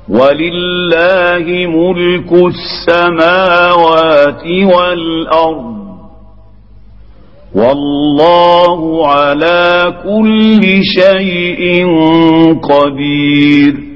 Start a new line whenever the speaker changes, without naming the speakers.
ولله ملك السماوات والأرض والله على كل شيء قدير.